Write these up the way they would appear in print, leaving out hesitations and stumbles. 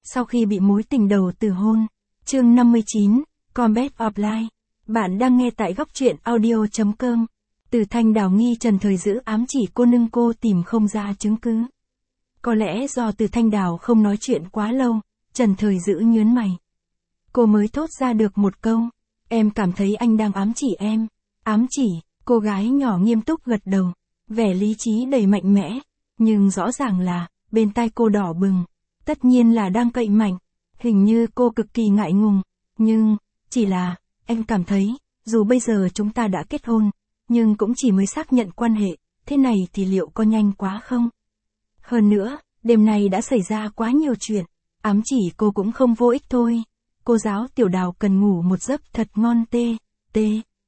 sau khi bị mối tình đầu từ hôn. Chương 59, Combat of Life. Bạn đang nghe tại góc truyện audio.com. Từ Thanh Đào nghi Trần Thời Dữ ám chỉ cô nhưng cô tìm không ra chứng cứ. Có lẽ do Từ Thanh Đào không nói chuyện quá lâu, Trần Thời Dữ nhớn mày. Cô mới thốt ra được một câu, em cảm thấy anh đang ám chỉ em. Ám chỉ, cô gái nhỏ nghiêm túc gật đầu, vẻ lý trí đầy mạnh mẽ, nhưng rõ ràng là, bên tai cô đỏ bừng, tất nhiên là đang cậy mạnh, hình như cô cực kỳ ngại ngùng, nhưng, chỉ là, em cảm thấy, dù bây giờ chúng ta đã kết hôn, nhưng cũng chỉ mới xác nhận quan hệ, thế này thì liệu có nhanh quá không? Hơn nữa, đêm nay đã xảy ra quá nhiều chuyện, ám chỉ cô cũng không vô ích thôi. Cô giáo Tiểu Đào cần ngủ một giấc thật ngon tê.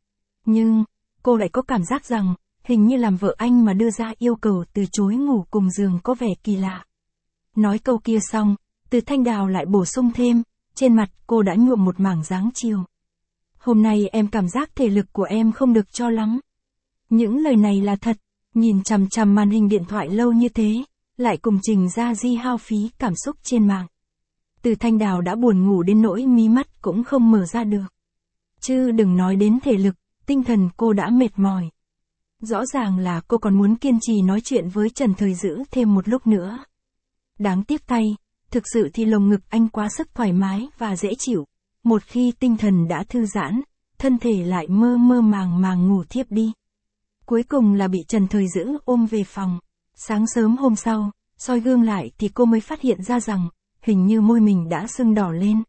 Nhưng, cô lại có cảm giác rằng, hình như làm vợ anh mà đưa ra yêu cầu từ chối ngủ cùng giường có vẻ kỳ lạ. Nói câu kia xong, Từ Thanh Đào lại bổ sung thêm, trên mặt cô đã nhuộm một mảng dáng chiều. Hôm nay em cảm giác thể lực của em không được cho lắm. Những lời này là thật, nhìn chằm chằm màn hình điện thoại lâu như thế, lại cùng Trình Gia Di hao phí cảm xúc trên mạng. Từ Thanh Đào đã buồn ngủ đến nỗi mí mắt cũng không mở ra được. Chứ đừng nói đến thể lực, tinh thần cô đã mệt mỏi. Rõ ràng là cô còn muốn kiên trì nói chuyện với Trần Thời Dữ thêm một lúc nữa. Đáng tiếc thay, thực sự thì lồng ngực anh quá sức thoải mái và dễ chịu. Một khi tinh thần đã thư giãn, thân thể lại mơ mơ màng màng ngủ thiếp đi. Cuối cùng là bị Trần Thời Dữ ôm về phòng. Sáng sớm hôm sau, soi gương lại thì cô mới phát hiện ra rằng, hình như môi mình đã sưng đỏ lên.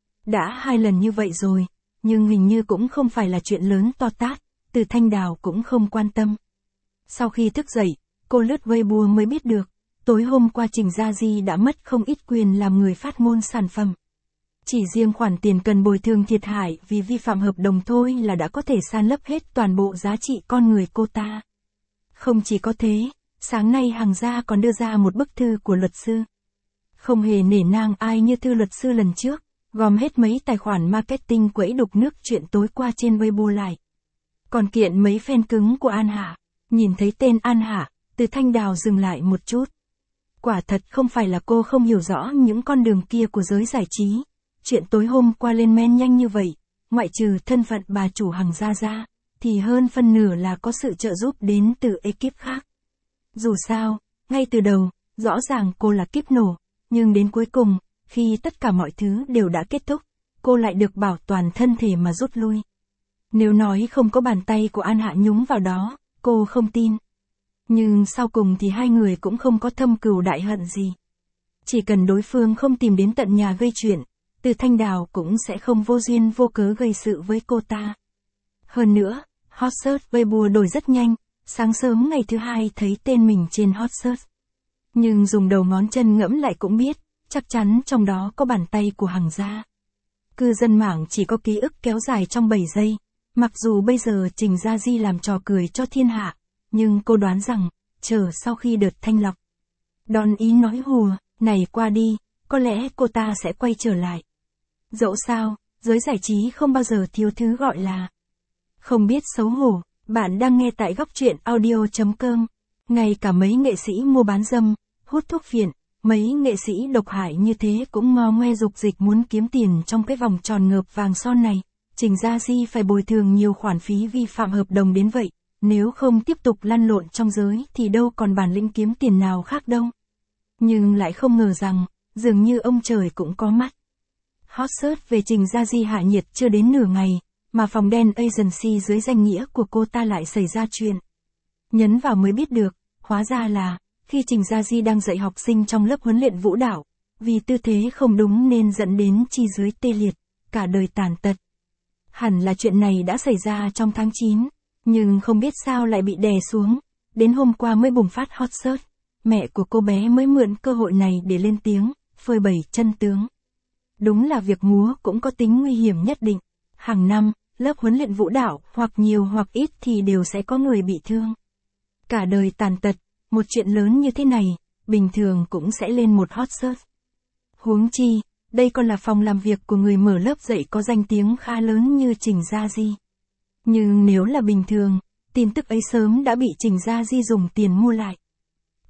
Đã 2 lần như vậy rồi, nhưng hình như cũng không phải là chuyện lớn to tát, Từ Thanh Đào cũng không quan tâm. Sau khi thức dậy, cô lướt Weibo mới biết được, tối hôm qua Trình Gia Di đã mất không ít quyền làm người phát ngôn sản phẩm. Chỉ riêng khoản tiền cần bồi thường thiệt hại vì vi phạm hợp đồng thôi là đã có thể san lấp hết toàn bộ giá trị con người cô ta. Không chỉ có thế, sáng nay Hằng Gia còn đưa ra một bức thư của luật sư. Không hề nể nang ai như thư luật sư lần trước, gom hết mấy tài khoản marketing quẫy đục nước chuyện tối qua trên Weibo lại. Còn kiện mấy fan cứng của An Hạ, nhìn thấy tên An Hạ, Từ Thanh Đào dừng lại một chút. Quả thật không phải là cô không hiểu rõ những con đường kia của giới giải trí. Chuyện tối hôm qua lên men nhanh như vậy, ngoại trừ thân phận bà chủ Hằng Gia ra, thì hơn phân nửa là có sự trợ giúp đến từ ekip khác. Dù sao, ngay từ đầu, rõ ràng cô là kíp nổ, nhưng đến cuối cùng, khi tất cả mọi thứ đều đã kết thúc, cô lại được bảo toàn thân thể mà rút lui. Nếu nói không có bàn tay của An Hạ nhúng vào đó, cô không tin. Nhưng sau cùng thì hai người cũng không có thâm cừu đại hận gì. Chỉ cần đối phương không tìm đến tận nhà gây chuyện, Từ Thanh Đào cũng sẽ không vô duyên vô cớ gây sự với cô ta. Hơn nữa, hot search Weibo đổi rất nhanh, sáng sớm ngày thứ hai thấy tên mình trên hot search. Nhưng dùng đầu ngón chân ngẫm lại cũng biết, chắc chắn trong đó có bàn tay của Hằng Gia. Cư dân mạng chỉ có ký ức kéo dài trong 7 giây, mặc dù bây giờ Trình Gia Di làm trò cười cho thiên hạ, nhưng cô đoán rằng, chờ sau khi đợt thanh lọc, đòn ý nói hùa này qua đi, có lẽ cô ta sẽ quay trở lại. Dẫu sao, giới giải trí không bao giờ thiếu thứ gọi là không biết xấu hổ. Bạn đang nghe tại góc truyện audio.com. Ngay cả mấy nghệ sĩ mua bán dâm, hút thuốc phiện, mấy nghệ sĩ độc hại như thế cũng ngo ngoe dục dịch muốn kiếm tiền trong cái vòng tròn ngợp vàng son này. Trình Gia Di phải bồi thường nhiều khoản phí vi phạm hợp đồng đến vậy, nếu không tiếp tục lăn lộn trong giới thì đâu còn bản lĩnh kiếm tiền nào khác đâu. Nhưng lại không ngờ rằng, dường như ông trời cũng có mắt. Hot search về Trình Gia Di hạ nhiệt chưa đến nửa ngày, mà phòng đen agency dưới danh nghĩa của cô ta lại xảy ra chuyện. Nhấn vào mới biết được, hóa ra là, khi Trình Gia Di đang dạy học sinh trong lớp huấn luyện vũ đạo, vì tư thế không đúng nên dẫn đến chi dưới tê liệt, cả đời tàn tật. Hẳn là chuyện này đã xảy ra trong tháng 9, nhưng không biết sao lại bị đè xuống, đến hôm qua mới bùng phát hot search. Mẹ của cô bé mới mượn cơ hội này để lên tiếng, phơi bày chân tướng. Đúng là việc múa cũng có tính nguy hiểm nhất định. Hàng năm, lớp huấn luyện vũ đạo, hoặc nhiều hoặc ít thì đều sẽ có người bị thương. Cả đời tàn tật, một chuyện lớn như thế này, bình thường cũng sẽ lên một hot search. Huống chi, đây còn là phòng làm việc của người mở lớp dạy có danh tiếng khá lớn như Trình Gia Di. Nhưng nếu là bình thường, tin tức ấy sớm đã bị Trình Gia Di dùng tiền mua lại.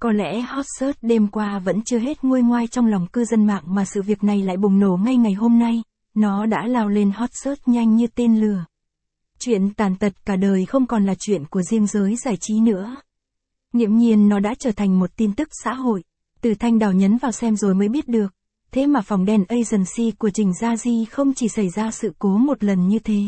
Có lẽ hot search đêm qua vẫn chưa hết nguôi ngoai trong lòng cư dân mạng mà sự việc này lại bùng nổ ngay ngày hôm nay, nó đã lao lên hot search nhanh như tên lửa. Chuyện tàn tật cả đời không còn là chuyện của riêng giới giải trí nữa. Nghiễm nhiên nó đã trở thành một tin tức xã hội. Từ Thanh Đào nhấn vào xem rồi mới biết được. Thế mà phòng đen agency của Trình Gia Di không chỉ xảy ra sự cố một lần như thế.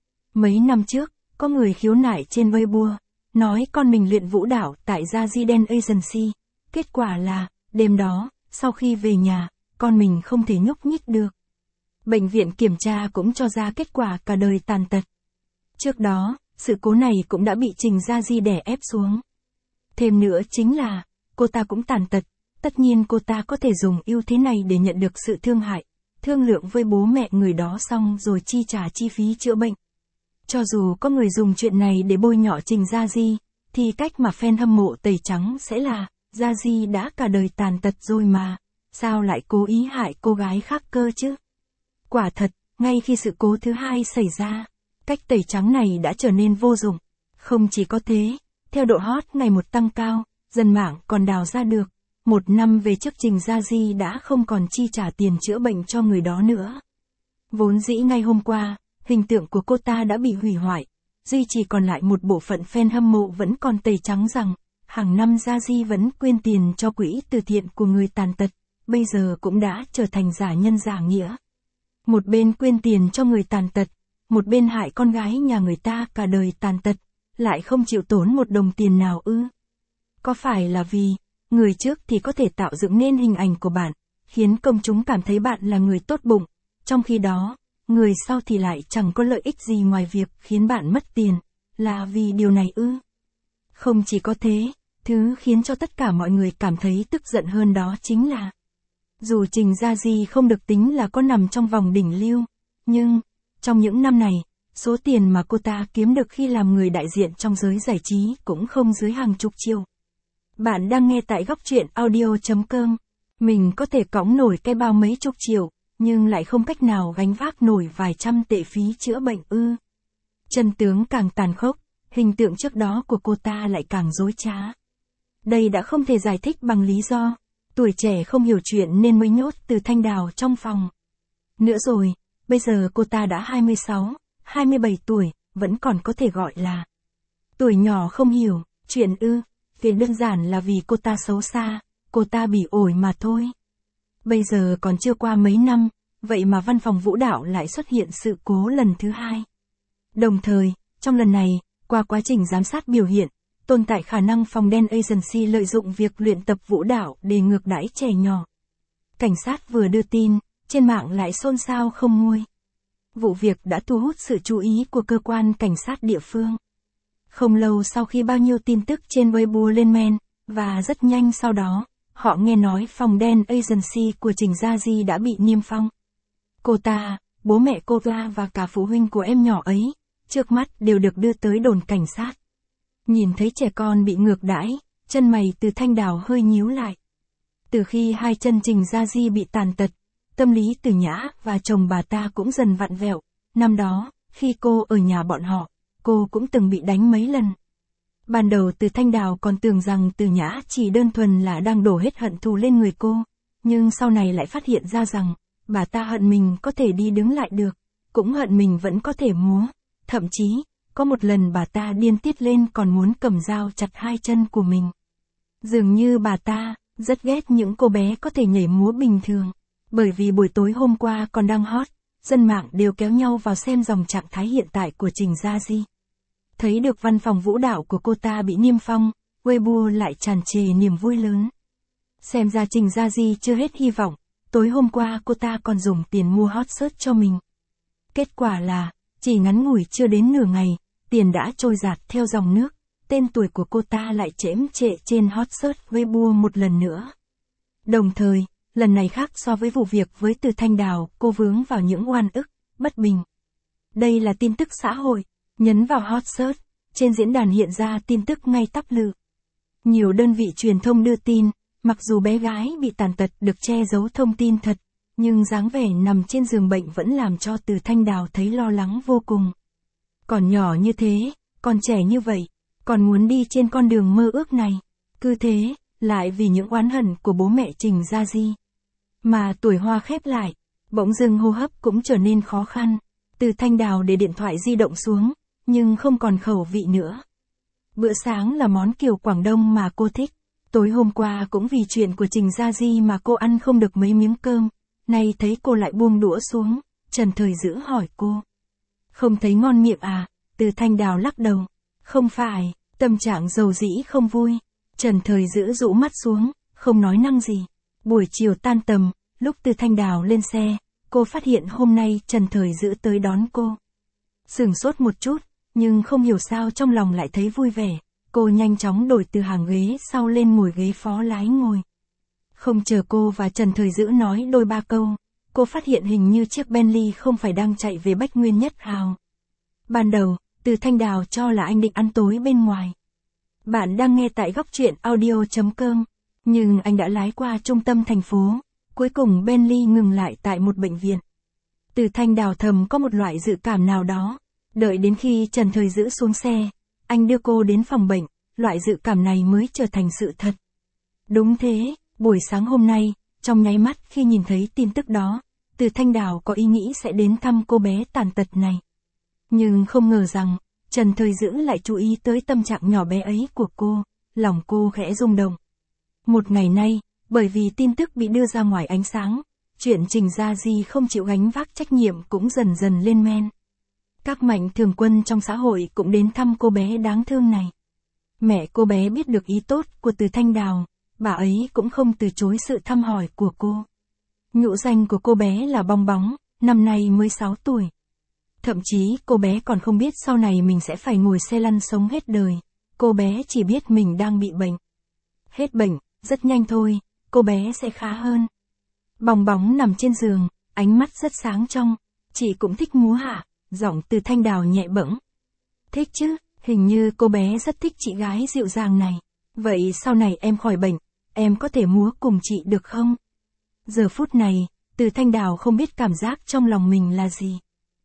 Mấy năm trước, có người khiếu nại trên Weibo, nói con mình luyện vũ đạo tại Gia Di đen agency. Kết quả là, đêm đó, sau khi về nhà, con mình không thể nhúc nhích được. Bệnh viện kiểm tra cũng cho ra kết quả cả đời tàn tật. Trước đó, sự cố này cũng đã bị Trình Gia Di đè ép xuống. Thêm nữa chính là, cô ta cũng tàn tật, tất nhiên cô ta có thể dùng ưu thế này để nhận được sự thương hại, thương lượng với bố mẹ người đó xong rồi chi trả chi phí chữa bệnh. Cho dù có người dùng chuyện này để bôi nhọ Trình Gia Di, thì cách mà fan hâm mộ tẩy trắng sẽ là, Gia Di đã cả đời tàn tật rồi mà, sao lại cố ý hại cô gái khác cơ chứ? Quả thật, ngay khi sự cố thứ hai xảy ra, cách tẩy trắng này đã trở nên vô dụng. Không chỉ có thế, theo độ hot ngày một tăng cao, dân mạng còn đào ra được, 1 năm về trước Trình Gia Di đã không còn chi trả tiền chữa bệnh cho người đó nữa. Vốn dĩ ngay hôm qua, hình tượng của cô ta đã bị hủy hoại, duy chỉ còn lại một bộ phận fan hâm mộ vẫn còn tẩy trắng rằng, hàng năm Gia Di vẫn quyên tiền cho quỹ từ thiện của người tàn tật, bây giờ cũng đã trở thành giả nhân giả nghĩa. Một bên quyên tiền cho người tàn tật, một bên hại con gái nhà người ta cả đời tàn tật, lại không chịu tốn một đồng tiền nào ư? Có phải là vì, người trước thì có thể tạo dựng nên hình ảnh của bạn, khiến công chúng cảm thấy bạn là người tốt bụng, trong khi đó, người sau thì lại chẳng có lợi ích gì ngoài việc khiến bạn mất tiền, là vì điều này ư? Không chỉ có thế, thứ khiến cho tất cả mọi người cảm thấy tức giận hơn đó chính là, dù Trình Gia Di không được tính là có nằm trong vòng đỉnh lưu, nhưng, trong những năm này, số tiền mà cô ta kiếm được khi làm người đại diện trong giới giải trí cũng không dưới hàng chục triệu. Bạn đang nghe tại góc truyện audio.com. Mình có thể cõng nổi cái bao mấy chục triệu, nhưng lại không cách nào gánh vác nổi vài trăm tệ phí chữa bệnh ư. Chân tướng càng tàn khốc, hình tượng trước đó của cô ta lại càng dối trá. Đây đã không thể giải thích bằng lý do, tuổi trẻ không hiểu chuyện nên mới nhốt Từ Thanh Đào trong phòng. Nữa rồi, bây giờ cô ta đã 26, 27 tuổi, vẫn còn có thể gọi là tuổi nhỏ không hiểu, chuyện ư. Vì đơn giản là vì cô ta xấu xa, cô ta bị ổi mà thôi. Bây giờ còn chưa qua mấy năm, vậy mà văn phòng vũ đạo lại xuất hiện sự cố lần thứ hai. Đồng thời, trong lần này, qua quá trình giám sát biểu hiện, tồn tại khả năng phòng đen agency lợi dụng việc luyện tập vũ đạo để ngược đãi trẻ nhỏ. Cảnh sát vừa đưa tin, trên mạng lại xôn xao không nguôi. Vụ việc đã thu hút sự chú ý của cơ quan cảnh sát địa phương. Không lâu sau khi bao nhiêu tin tức trên Weibo lên men, và rất nhanh sau đó, họ nghe nói phòng đen agency của Trình Gia Di đã bị niêm phong. Cô ta, bố mẹ cô ta và cả phụ huynh của em nhỏ ấy, trước mắt đều được đưa tới đồn cảnh sát. Nhìn thấy trẻ con bị ngược đãi, chân mày Từ Thanh Đào hơi nhíu lại. Từ khi hai chân Trình Gia Di bị tàn tật, tâm lý Từ Nhã và chồng bà ta cũng dần vặn vẹo. Năm đó, khi cô ở nhà bọn họ, cô cũng từng bị đánh mấy lần. Ban đầu Từ Thanh Đào còn tưởng rằng Từ Nhã chỉ đơn thuần là đang đổ hết hận thù lên người cô, nhưng sau này lại phát hiện ra rằng, bà ta hận mình có thể đi đứng lại được, cũng hận mình vẫn có thể múa, thậm chí, có một lần bà ta điên tiết lên còn muốn cầm dao chặt hai chân của mình. Dường như bà ta rất ghét những cô bé có thể nhảy múa bình thường, bởi vì buổi tối hôm qua còn đang hot, dân mạng đều kéo nhau vào xem dòng trạng thái hiện tại của Trình Gia Di. Thấy được văn phòng vũ đạo của cô ta bị niêm phong, Weibo lại tràn trề niềm vui lớn. Xem ra Trình Gia Di chưa hết hy vọng, tối hôm qua cô ta còn dùng tiền mua hot search cho mình. Kết quả là, chỉ ngắn ngủi chưa đến nửa ngày, tiền đã trôi dạt theo dòng nước, tên tuổi của cô ta lại chễm trệ trên hot search Weibo một lần nữa. Đồng thời, lần này khác so với vụ việc với Từ Thanh Đào, cô vướng vào những oan ức, bất bình. Đây là tin tức xã hội, nhấn vào hot search, trên diễn đàn hiện ra tin tức ngay tắp lự. Nhiều đơn vị truyền thông đưa tin, mặc dù bé gái bị tàn tật được che giấu thông tin thật, nhưng dáng vẻ nằm trên giường bệnh vẫn làm cho Từ Thanh Đào thấy lo lắng vô cùng. Còn nhỏ như thế, còn trẻ như vậy, còn muốn đi trên con đường mơ ước này. Cứ thế, lại vì những oán hận của bố mẹ Trình Gia Di. Mà tuổi hoa khép lại, bỗng dưng hô hấp cũng trở nên khó khăn. Từ Thanh Đào để điện thoại di động xuống, nhưng không còn khẩu vị nữa. Bữa sáng là món kiểu Quảng Đông mà cô thích. Tối hôm qua cũng vì chuyện của Trình Gia Di mà cô ăn không được mấy miếng cơm. Nay thấy cô lại buông đũa xuống, Trần Thời Dữ hỏi cô. Không thấy ngon miệng à? Từ Thanh Đào lắc đầu. Không phải, tâm trạng dầu dĩ không vui. Trần Thời Dữ rũ mắt xuống, không nói năng gì. Buổi chiều tan tầm, lúc Từ Thanh Đào lên xe, cô phát hiện hôm nay Trần Thời Dữ tới đón cô. Sửng sốt một chút, nhưng không hiểu sao trong lòng lại thấy vui vẻ. Cô nhanh chóng đổi từ hàng ghế sau lên ngồi ghế phó lái ngồi. Không chờ cô và Trần Thời Dữ nói đôi ba câu, cô phát hiện hình như chiếc Bentley không phải đang chạy về Bách Nguyên Nhất Hào. Ban đầu, Từ Thanh Đào cho là anh định ăn tối bên ngoài. Bạn đang nghe tại góc truyện audio.com, nhưng anh đã lái qua trung tâm thành phố. Cuối cùng Bentley ngừng lại tại một bệnh viện. Từ Thanh Đào thầm có một loại dự cảm nào đó. Đợi đến khi Trần Thời Dữ xuống xe, anh đưa cô đến phòng bệnh, loại dự cảm này mới trở thành sự thật. Đúng thế, buổi sáng hôm nay, trong nháy mắt khi nhìn thấy tin tức đó, Từ Thanh Đào có ý nghĩ sẽ đến thăm cô bé tàn tật này. Nhưng không ngờ rằng, Trần Thời Dữ lại chú ý tới tâm trạng nhỏ bé ấy của cô, lòng cô khẽ rung động. Một ngày nay, bởi vì tin tức bị đưa ra ngoài ánh sáng, chuyện Trình Gia Di không chịu gánh vác trách nhiệm cũng dần dần lên men. Các mạnh thường quân trong xã hội cũng đến thăm cô bé đáng thương này. Mẹ cô bé biết được ý tốt của Từ Thanh Đào, bà ấy cũng không từ chối sự thăm hỏi của cô. Nhũ danh của cô bé là Bong Bóng, năm nay mới 6 tuổi. Thậm chí cô bé còn không biết sau này mình sẽ phải ngồi xe lăn sống hết đời. Cô bé chỉ biết mình đang bị bệnh. Hết bệnh, rất nhanh thôi, cô bé sẽ khá hơn. Bong Bóng nằm trên giường, ánh mắt rất sáng trong. Chị cũng thích múa hả? Giọng Từ Thanh Đào nhẹ bẫng. Thích chứ, hình như cô bé rất thích chị gái dịu dàng này. Vậy sau này em khỏi bệnh, em có thể múa cùng chị được không? Giờ phút này, Từ Thanh Đào không biết cảm giác trong lòng mình là gì.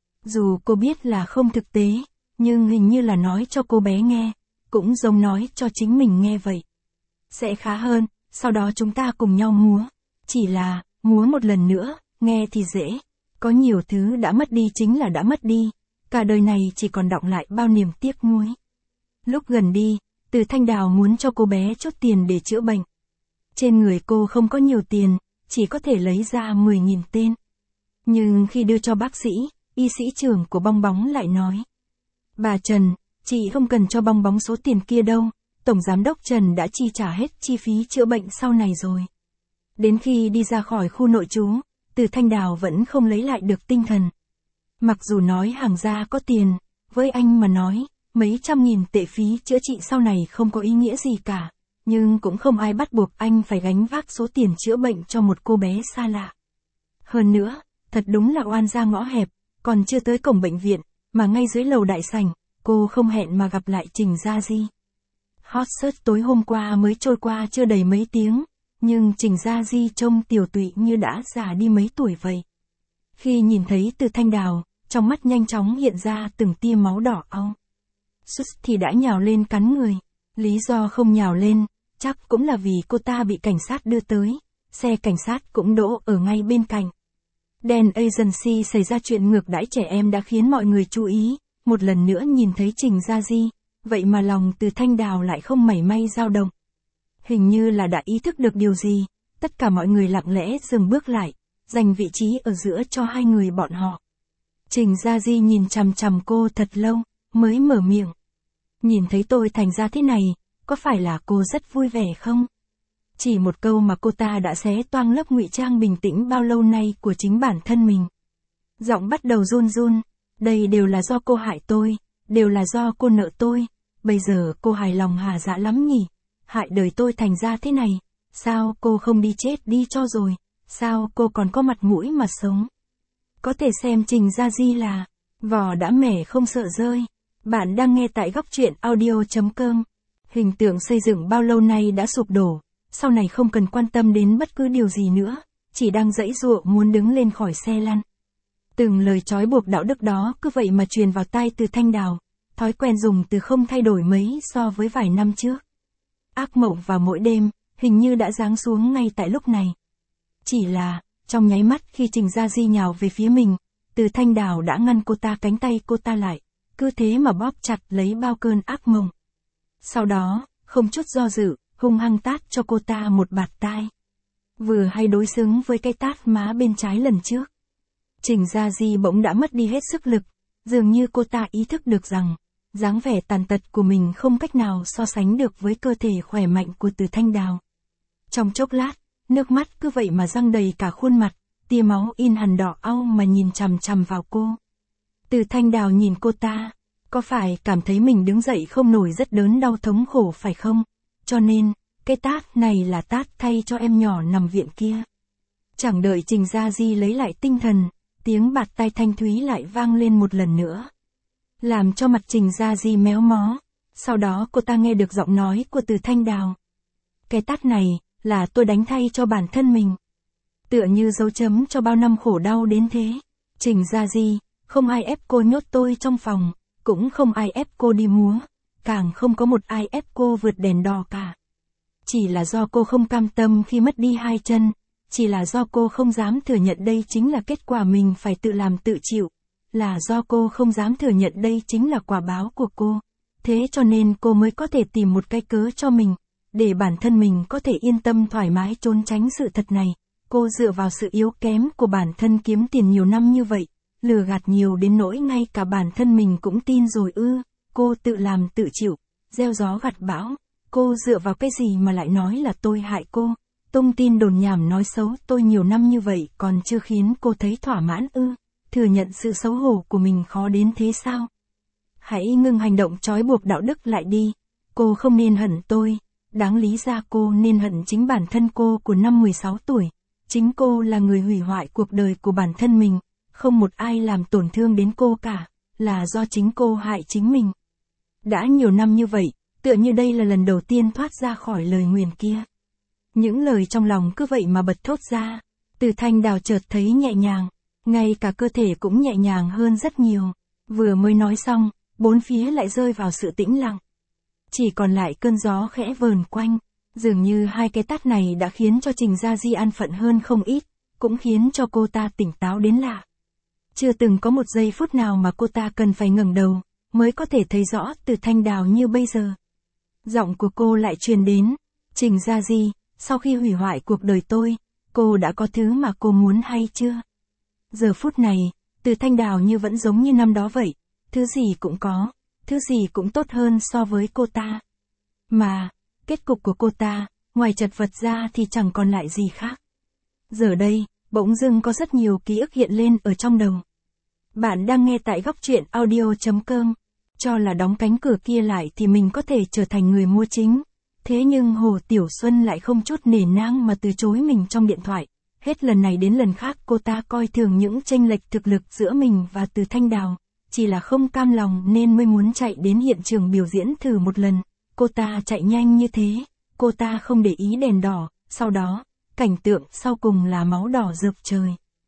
Dù cô biết là không thực tế, nhưng hình như là nói cho cô bé nghe, cũng giống nói cho chính mình nghe vậy. Sẽ khá hơn, sau đó chúng ta cùng nhau múa. Chỉ là, múa một lần nữa, nghe thì dễ. Có nhiều thứ đã mất đi chính là đã mất đi. Cả đời này chỉ còn đọng lại bao niềm tiếc nuối. Lúc gần đi, Từ Thanh Đào muốn cho cô bé chốt tiền để chữa bệnh. Trên người cô không có nhiều tiền, chỉ có thể lấy ra 10.000 tên. Nhưng khi đưa cho bác sĩ, y sĩ trưởng của Bong Bóng lại nói. Bà Trần, chị không cần cho Bong Bóng số tiền kia đâu, Tổng Giám đốc Trần đã chi trả hết chi phí chữa bệnh sau này rồi. Đến khi đi ra khỏi khu nội trú, Từ Thanh Đào vẫn không lấy lại được tinh thần. Mặc dù nói hàng gia có tiền, với anh mà nói, mấy trăm nghìn tệ phí chữa trị sau này không có ý nghĩa gì cả, nhưng cũng không ai bắt buộc anh phải gánh vác số tiền chữa bệnh cho một cô bé xa lạ. Hơn nữa, thật đúng là oan ra ngõ hẹp, còn chưa tới cổng bệnh viện, mà ngay dưới lầu đại sảnh, cô không hẹn mà gặp lại Trình Gia Di. Hot search tối hôm qua mới trôi qua chưa đầy mấy tiếng, nhưng Trình Gia Di trông tiều tụy như đã già đi mấy tuổi vậy. Khi nhìn thấy Từ Thanh Đào, trong mắt nhanh chóng hiện ra từng tia máu đỏ au. Sus thì đã nhào lên cắn người. Lý do không nhào lên, chắc cũng là vì cô ta bị cảnh sát đưa tới. Xe cảnh sát cũng đỗ ở ngay bên cạnh. Dan Agency xảy ra chuyện ngược đãi trẻ em đã khiến mọi người chú ý. Một lần nữa nhìn thấy Trình Gia Di, vậy mà lòng Từ Thanh Đào lại không mảy may dao động. Hình như là đã ý thức được điều gì, tất cả mọi người lặng lẽ dừng bước lại, dành vị trí ở giữa cho hai người bọn họ. Trình Gia Di nhìn chằm chằm cô thật lâu, mới mở miệng. Nhìn thấy tôi thành ra thế này, có phải là cô rất vui vẻ không? Chỉ một câu mà cô ta đã xé toang lớp ngụy trang bình tĩnh bao lâu nay của chính bản thân mình. Giọng bắt đầu run run, đây đều là do cô hại tôi, đều là do cô nợ tôi, bây giờ cô hài lòng hả dạ lắm nhỉ? Hại đời tôi thành ra thế này, sao cô không đi chết đi cho rồi, sao cô còn có mặt mũi mà sống? Có thể xem Trình Gia Di là, vỏ đã mẻ không sợ rơi. Bạn đang nghe tại góc truyện audio.com. Hình tượng xây dựng bao lâu nay đã sụp đổ, sau này không cần quan tâm đến bất cứ điều gì nữa, chỉ đang giãy giụa muốn đứng lên khỏi xe lăn. Từng lời trói buộc đạo đức đó cứ vậy mà truyền vào tai Từ Thanh Đào, thói quen dùng từ không thay đổi mấy so với vài năm trước. Ác mộng vào mỗi đêm, hình như đã giáng xuống ngay tại lúc này. Chỉ là, trong nháy mắt khi Trình Gia Di nhào về phía mình, Từ Thanh Đào đã ngăn cô ta cánh tay cô ta lại, cứ thế mà bóp chặt lấy bao cơn ác mộng. Sau đó, không chút do dự, hung hăng tát cho cô ta một bạt tai. Vừa hay đối xứng với cái tát má bên trái lần trước. Trình Gia Di bỗng đã mất đi hết sức lực, dường như cô ta ý thức được rằng, dáng vẻ tàn tật của mình không cách nào so sánh được với cơ thể khỏe mạnh của Từ Thanh Đào. Trong chốc lát, nước mắt cứ vậy mà giăng đầy cả khuôn mặt, tia máu in hằn đỏ au mà nhìn chằm chằm vào cô. Từ Thanh Đào nhìn cô ta, có phải cảm thấy mình đứng dậy không nổi rất đớn đau thống khổ phải không? Cho nên, cái tát này là tát thay cho em nhỏ nằm viện kia. Chẳng đợi Trình Gia Di lấy lại tinh thần, tiếng bạt tai thanh thúy lại vang lên một lần nữa. Làm cho mặt Trình Gia Di méo mó, sau đó cô ta nghe được giọng nói của Từ Thanh Đào. Cái tát này, là tôi đánh thay cho bản thân mình. Tựa như dấu chấm cho bao năm khổ đau đến thế. Trình Gia Di, không ai ép cô nhốt tôi trong phòng, cũng không ai ép cô đi múa, càng không có một ai ép cô vượt đèn đỏ cả. Chỉ là do cô không cam tâm khi mất đi hai chân, chỉ là do cô không dám thừa nhận đây chính là kết quả mình phải tự làm tự chịu, là do cô không dám thừa nhận đây chính là quả báo của cô. Thế cho nên cô mới có thể tìm một cái cớ cho mình, để bản thân mình có thể yên tâm thoải mái trốn tránh sự thật này. Cô dựa vào sự yếu kém của bản thân kiếm tiền nhiều năm như vậy, lừa gạt nhiều đến nỗi ngay cả bản thân mình cũng tin rồi ư. Cô tự làm tự chịu, gieo gió gặt bão. Cô dựa vào cái gì mà lại nói là tôi hại cô? Tung tin đồn nhảm nói xấu tôi nhiều năm như vậy còn chưa khiến cô thấy thỏa mãn ư? Thừa nhận sự xấu hổ của mình khó đến thế sao? Hãy ngưng hành động trói buộc đạo đức lại đi. Cô không nên hận tôi. Đáng lý ra cô nên hận chính bản thân cô của năm 16 tuổi. Chính cô là người hủy hoại cuộc đời của bản thân mình. Không một ai làm tổn thương đến cô cả. Là do chính cô hại chính mình. Đã nhiều năm như vậy, tựa như đây là lần đầu tiên thoát ra khỏi lời nguyền kia. Những lời trong lòng cứ vậy mà bật thốt ra. Từ Thanh Đào chợt thấy nhẹ nhàng. Ngay cả cơ thể cũng nhẹ nhàng hơn rất nhiều. Vừa mới nói xong, bốn phía lại rơi vào sự tĩnh lặng. Chỉ còn lại cơn gió khẽ vờn quanh. Dường như hai cái tát này đã khiến cho Trình Gia Di an phận hơn không ít, cũng khiến cho cô ta tỉnh táo đến lạ. Chưa từng có một giây phút nào mà cô ta cần phải ngẩng đầu, mới có thể thấy rõ Từ Thanh Đào như bây giờ. Giọng của cô lại truyền đến. Trình Gia Di, sau khi hủy hoại cuộc đời tôi, cô đã có thứ mà cô muốn hay chưa? Giờ phút này, Từ Thanh Đào như vẫn giống như năm đó vậy, thứ gì cũng có, thứ gì cũng tốt hơn so với cô ta. Mà, kết cục của cô ta, ngoài chật vật ra thì chẳng còn lại gì khác. Giờ đây, bỗng dưng có rất nhiều ký ức hiện lên ở trong đầu. Bạn đang nghe tại góc truyện audio.com. Cho là đóng cánh cửa kia lại thì mình có thể trở thành người mua chính. Thế nhưng Hồ Tiểu Xuân lại không chút nể nang mà từ chối mình trong điện thoại. Hết lần này đến lần khác cô ta coi thường những chênh lệch thực lực giữa mình và Từ Thanh Đào. Chỉ là không cam lòng nên mới muốn chạy đến hiện trường biểu diễn thử một lần. Cô ta chạy nhanh như thế. Cô ta không để ý đèn đỏ. Sau đó, cảnh tượng sau cùng là máu đỏ rực trời.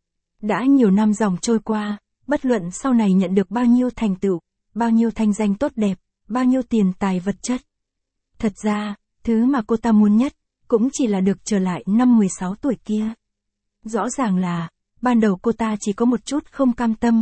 Đã nhiều năm dòng trôi qua, bất luận sau này nhận được bao nhiêu thành tựu, bao nhiêu thanh danh tốt đẹp, bao nhiêu tiền tài vật chất. Thật ra, thứ mà cô ta muốn nhất, cũng chỉ là được trở lại năm 16 tuổi kia. Rõ ràng là, ban đầu cô ta chỉ có một chút không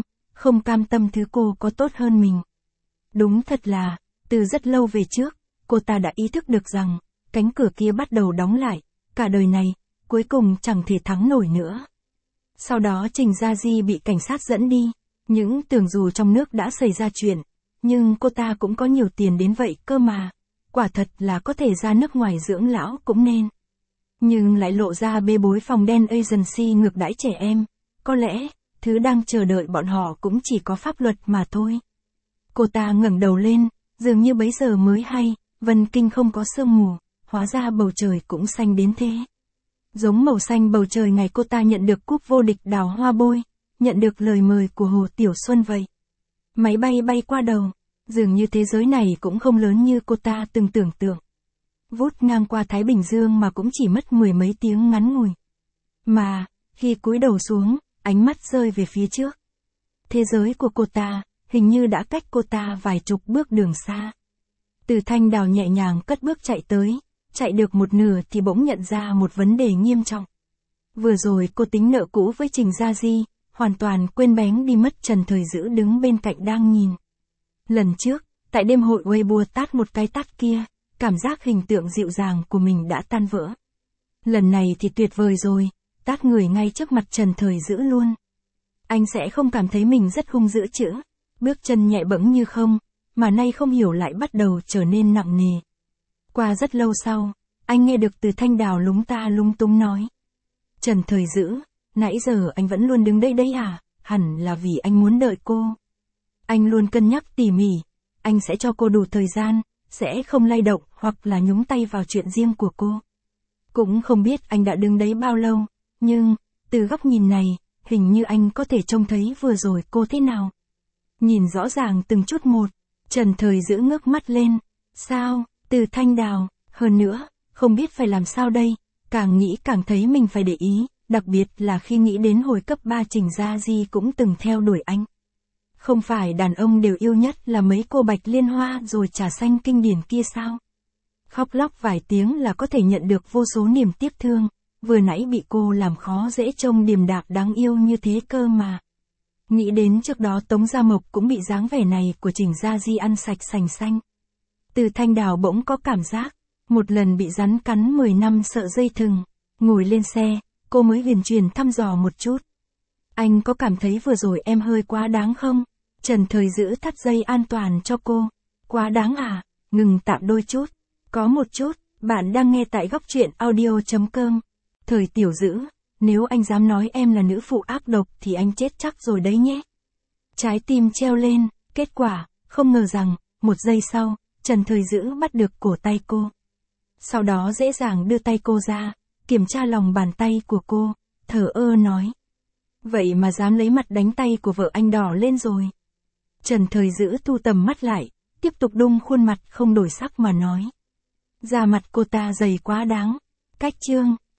cam tâm thứ cô có tốt hơn mình. Đúng thật là, từ rất lâu về trước, cô ta đã ý thức được rằng, cánh cửa kia bắt đầu đóng lại, cả đời này, cuối cùng chẳng thể thắng nổi nữa. Sau đó Trình Gia Di bị cảnh sát dẫn đi, những tưởng dù trong nước đã xảy ra chuyện, nhưng cô ta cũng có nhiều tiền đến vậy cơ mà, quả thật là có thể ra nước ngoài dưỡng lão cũng nên. Nhưng lại lộ ra bê bối phòng đen agency ngược đãi trẻ em, có lẽ, thứ đang chờ đợi bọn họ cũng chỉ có pháp luật mà thôi. Cô ta ngẩng đầu lên, dường như bấy giờ mới hay, Vân Kinh không có sương mù, hóa ra bầu trời cũng xanh đến thế. Giống màu xanh bầu trời ngày cô ta nhận được cúp vô địch đào hoa bôi, nhận được lời mời của Hồ Tiểu Xuân vậy. Máy bay bay qua đầu, dường như thế giới này cũng không lớn như cô ta từng tưởng tượng. Vút ngang qua Thái Bình Dương mà cũng chỉ mất 10 mấy tiếng ngắn ngủi. Mà, khi cúi đầu xuống, ánh mắt rơi về phía trước. Thế giới của cô ta, hình như đã cách cô ta vài chục bước đường xa. Từ Thanh Đào nhẹ nhàng cất bước chạy tới, chạy được một nửa thì bỗng nhận ra một vấn đề nghiêm trọng. Vừa rồi cô tính nợ cũ với Trình Gia Di, hoàn toàn quên bén đi mất Trần Thời Dữ đứng bên cạnh đang nhìn. Lần trước, tại đêm hội Weibo tát một cái tát kia, cảm giác hình tượng dịu dàng của mình đã tan vỡ. Lần này thì tuyệt vời rồi, tát người ngay trước mặt Trần Thời Dữ luôn. Anh sẽ không cảm thấy mình rất hung dữ chứ? Bước chân nhẹ bẫng như không, mà nay không hiểu lại bắt đầu trở nên nặng nề. Qua rất lâu sau, anh nghe được Từ Thanh Đào lúng ta lung tung nói. Trần Thời Dữ, nãy giờ anh vẫn luôn đứng đây đấy à? Hẳn là vì anh muốn đợi cô. Anh luôn cân nhắc tỉ mỉ, anh sẽ cho cô đủ thời gian, sẽ không lay động hoặc là nhúng tay vào chuyện riêng của cô. Cũng không biết anh đã đứng đấy bao lâu, nhưng, từ góc nhìn này, hình như anh có thể trông thấy vừa rồi cô thế nào. Nhìn rõ ràng từng chút một, Trần Thời Dữ ngước mắt lên. Sao, Từ Thanh Đào, hơn nữa, không biết phải làm sao đây, càng nghĩ càng thấy mình phải để ý, đặc biệt là khi nghĩ đến hồi cấp 3 Trình Gia Di cũng từng theo đuổi anh. Không phải đàn ông đều yêu nhất là mấy cô bạch liên hoa rồi trà xanh kinh điển kia sao? Khóc lóc vài tiếng là có thể nhận được vô số niềm tiếc thương, vừa nãy bị cô làm khó dễ trông điềm đạm đáng yêu như thế cơ mà. Nghĩ đến trước đó Tống Gia Mộc cũng bị dáng vẻ này của Trình Gia Di ăn sạch sành xanh. Từ Thanh Đào bỗng có cảm giác, một lần bị rắn cắn 10 năm sợ dây thừng, ngồi lên xe, cô mới huyền truyền thăm dò một chút. Anh có cảm thấy vừa rồi em hơi quá đáng không? Trần Thời Dữ thắt dây an toàn cho cô. Quá đáng à? Ngừng tạm đôi chút. Có một chút, bạn đang nghe tại góc truyện audio.com. Thời Tiểu Dữ, nếu anh dám nói em là nữ phụ ác độc thì anh chết chắc rồi đấy nhé. Trái tim treo lên, kết quả, không ngờ rằng, một giây sau, Trần Thời Dữ bắt được cổ tay cô. Sau đó dễ dàng đưa tay cô ra, kiểm tra lòng bàn tay của cô, thờ ơ nói. Vậy mà dám lấy mặt đánh tay của vợ anh đỏ lên rồi. Trần Thời Dữ thu tầm mắt lại, tiếp tục đung khuôn mặt không đổi sắc mà nói. Da mặt cô ta dày quá đáng. Cách chương.